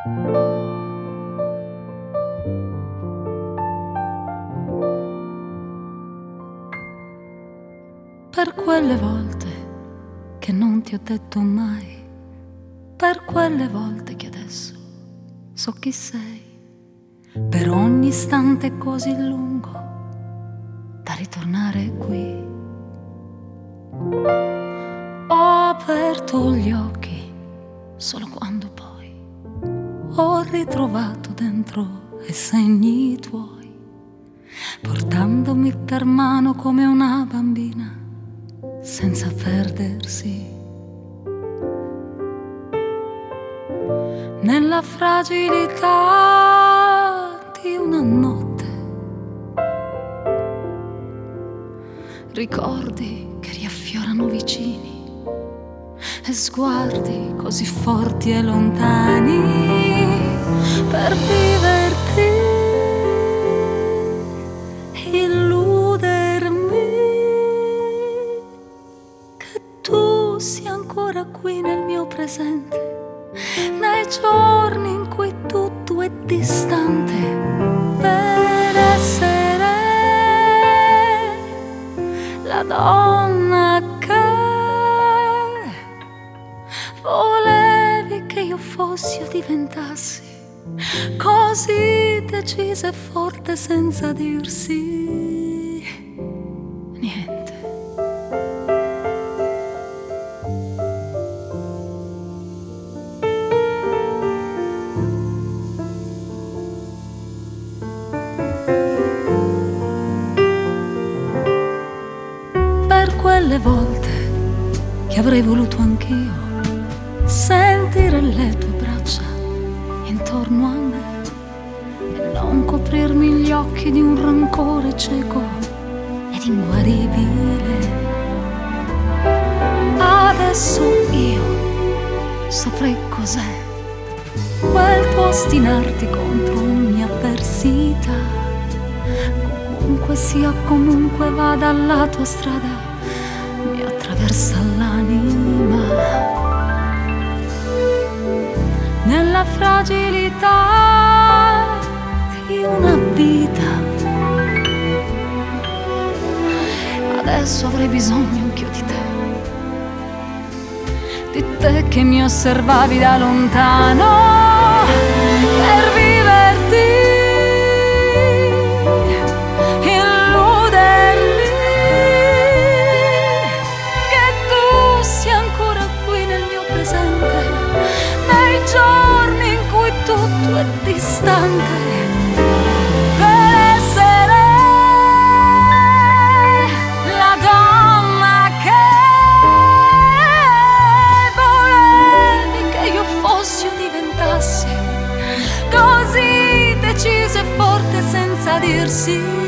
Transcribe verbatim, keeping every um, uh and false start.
Per quelle volte che non ti ho detto mai, per quelle volte che adesso so chi sei, per ogni istante così lungo da ritornare qui. Ho aperto gli occhi solo quando poi ho ritrovato dentro i segni tuoi, portandomi per mano come una bambina senza perdersi nella fragilità di una notte. Ricordi che riaffiorano vicini e sguardi così forti e lontani per viverti, sia ancora qui nel mio presente, nei giorni in cui tutto è distante, per essere la donna che volevi che io fossi o diventassi, così decisa e forte senza dirsi niente. Quelle volte che avrei voluto anch'io sentire le tue braccia intorno a me e non coprirmi gli occhi di un rancore cieco ed inguaribile. Adesso io saprei cos'è quel tuo ostinarti contro ogni avversità, comunque sia, comunque vada la tua strada, mi attraversa l'anima nella fragilità di una vita. Adesso avrei bisogno anch'io di te, di te che mi osservavi da lontano per viverti, giorni in cui tutto è distante, per essere la donna che volevi che io fossi o diventassi, così decisa e forte senza dirsi